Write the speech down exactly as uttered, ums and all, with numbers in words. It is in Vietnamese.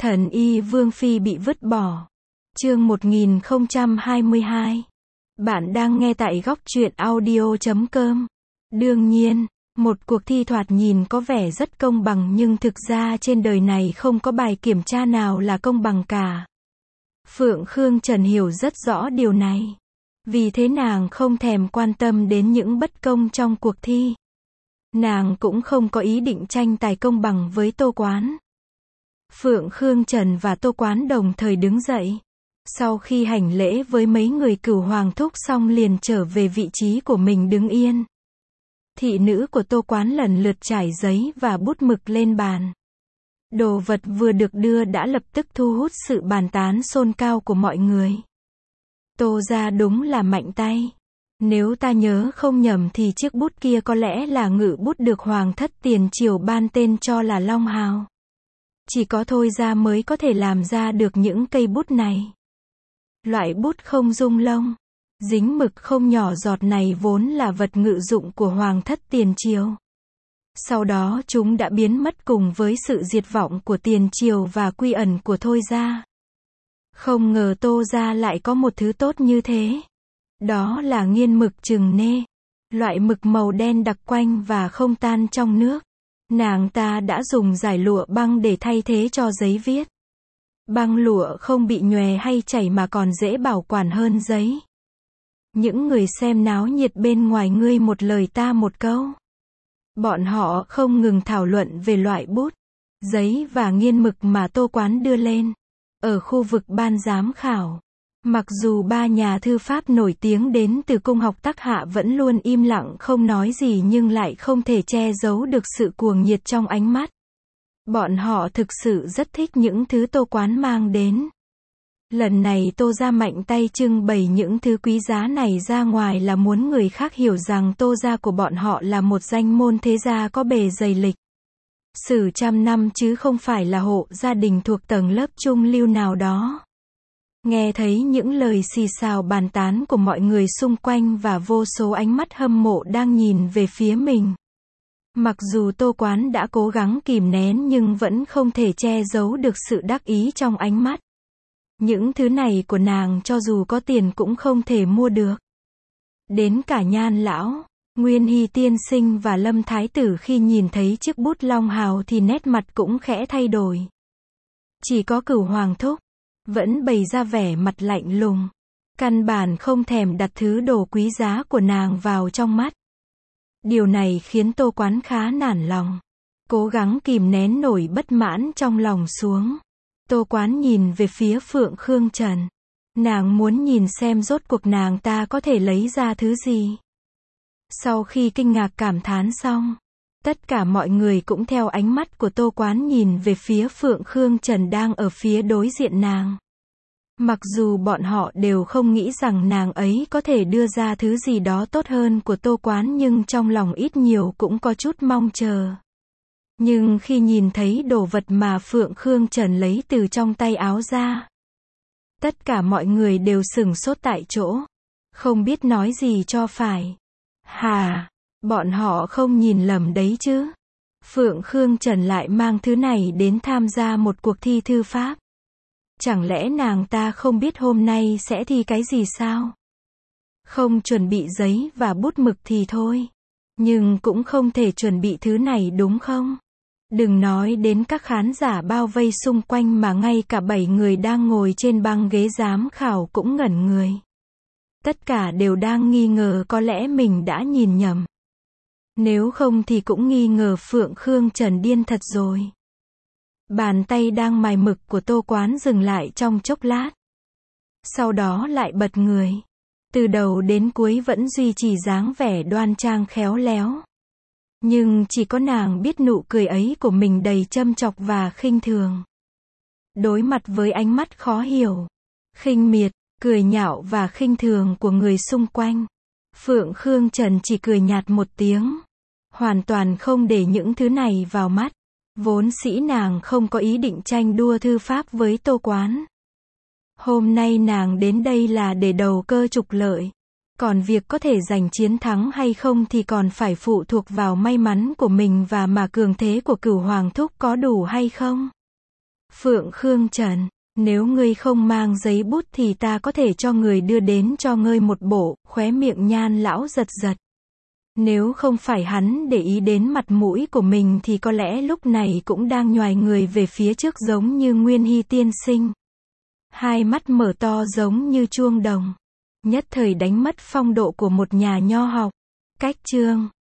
Thần y Vương Phi bị vứt bỏ. Chương một nghìn không trăm hai mươi hai. Bạn đang nghe tại góc truyện audio chấm com. Đương nhiên, một cuộc thi thoạt nhìn có vẻ rất công bằng nhưng thực ra trên đời này không có bài kiểm tra nào là công bằng cả. Phượng Khương Trần hiểu rất rõ điều này. Vì thế nàng không thèm quan tâm đến những bất công trong cuộc thi. Nàng cũng không có ý định tranh tài công bằng với Tô Quán. Phượng Khương Trần và Tô Quán đồng thời đứng dậy. Sau khi hành lễ với mấy người Cửu Hoàng thúc xong liền trở về vị trí của mình đứng yên. Thị nữ của Tô Quán lần lượt trải giấy và bút mực lên bàn. Đồ vật vừa được đưa đã lập tức thu hút sự bàn tán xôn xao của mọi người. Tô gia đúng là mạnh tay. Nếu ta nhớ không nhầm thì chiếc bút kia có lẽ là ngự bút được Hoàng thất tiền triều ban tên cho là Long Hào. Chỉ có Thôi gia mới có thể làm ra được những cây bút này. Loại bút không dung lông, dính mực không nhỏ giọt này vốn là vật ngự dụng của Hoàng thất tiền triều. Sau đó chúng đã biến mất cùng với sự diệt vong của tiền triều và quy ẩn của Thôi gia. Không ngờ Tô gia lại có một thứ tốt như thế. Đó là nghiên mực trừng nê. Loại mực màu đen đặc quanh và không tan trong nước. Nàng ta đã dùng giải lụa băng để thay thế cho giấy viết. Băng lụa không bị nhòe hay chảy mà còn dễ bảo quản hơn giấy. Những người xem náo nhiệt bên ngoài ngươi một lời ta một câu. Bọn họ không ngừng thảo luận về loại bút, giấy và nghiên mực mà Tô Quán đưa lên. Ở khu vực ban giám khảo, mặc dù ba nhà thư pháp nổi tiếng đến từ cung học Tắc Hạ vẫn luôn im lặng không nói gì nhưng lại không thể che giấu được sự cuồng nhiệt trong ánh mắt. Bọn họ thực sự rất thích những thứ Tô Quán mang đến. Lần này Tô gia mạnh tay trưng bày những thứ quý giá này ra ngoài là muốn người khác hiểu rằng Tô gia của bọn họ là một danh môn thế gia có bề dày lịch sử trăm năm chứ không phải là hộ gia đình thuộc tầng lớp trung lưu nào đó. Nghe thấy những lời xì xào bàn tán của mọi người xung quanh và vô số ánh mắt hâm mộ đang nhìn về phía mình. Mặc dù Tô Quán đã cố gắng kìm nén nhưng vẫn không thể che giấu được sự đắc ý trong ánh mắt. Những thứ này của nàng cho dù có tiền cũng không thể mua được. Đến cả Nhan lão, Nguyên Hy tiên sinh và Lâm thái tử khi nhìn thấy chiếc bút Long Hào thì nét mặt cũng khẽ thay đổi. Chỉ có Cửu Hoàng thúc vẫn bày ra vẻ mặt lạnh lùng, căn bản không thèm đặt thứ đồ quý giá của nàng vào trong mắt. Điều này khiến Tô Quán khá nản lòng, cố gắng kìm nén nổi bất mãn trong lòng xuống. Tô Quán nhìn về phía Phượng Khương Trần. Nàng muốn nhìn xem rốt cuộc nàng ta có thể lấy ra thứ gì. Sau khi kinh ngạc cảm thán xong, tất cả mọi người cũng theo ánh mắt của Tô Quán nhìn về phía Phượng Khương Trần đang ở phía đối diện nàng. Mặc dù bọn họ đều không nghĩ rằng nàng ấy có thể đưa ra thứ gì đó tốt hơn của Tô Quán nhưng trong lòng ít nhiều cũng có chút mong chờ. Nhưng khi nhìn thấy đồ vật mà Phượng Khương Trần lấy từ trong tay áo ra, tất cả mọi người đều sửng sốt tại chỗ, không biết nói gì cho phải. Hà, bọn họ không nhìn lầm đấy chứ. Phượng Khương Trần lại mang thứ này đến tham gia một cuộc thi thư pháp. Chẳng lẽ nàng ta không biết hôm nay sẽ thi cái gì sao? Không chuẩn bị giấy và bút mực thì thôi. Nhưng cũng không thể chuẩn bị thứ này đúng không? Đừng nói đến các khán giả bao vây xung quanh mà ngay cả bảy người đang ngồi trên băng ghế giám khảo cũng ngẩn người. Tất cả đều đang nghi ngờ có lẽ mình đã nhìn nhầm. Nếu không thì cũng nghi ngờ Phượng Khương Trần điên thật rồi. Bàn tay đang mài mực của Tô Quán dừng lại trong chốc lát. Sau đó lại bật người. Từ đầu đến cuối vẫn duy trì dáng vẻ đoan trang khéo léo. Nhưng chỉ có nàng biết nụ cười ấy của mình đầy châm chọc và khinh thường. Đối mặt với ánh mắt khó hiểu, khinh miệt, cười nhạo và khinh thường của người xung quanh, Phượng Khương Trần chỉ cười nhạt một tiếng. Hoàn toàn không để những thứ này vào mắt. Vốn sĩ nàng không có ý định tranh đua thư pháp với Tô Quán. Hôm nay nàng đến đây là để đầu cơ trục lợi. Còn việc có thể giành chiến thắng hay không thì còn phải phụ thuộc vào may mắn của mình và mà cường thế của Cửu Hoàng thúc có đủ hay không. Phượng Khương Trần, nếu ngươi không mang giấy bút thì ta có thể cho người đưa đến cho ngươi một bộ, khóe miệng Nhan lão giật giật. Nếu không phải hắn để ý đến mặt mũi của mình thì có lẽ lúc này cũng đang nhoài người về phía trước giống như Nguyên Hy tiên sinh. Hai mắt mở to giống như chuông đồng. Nhất thời đánh mất phong độ của một nhà nho học. Cách chương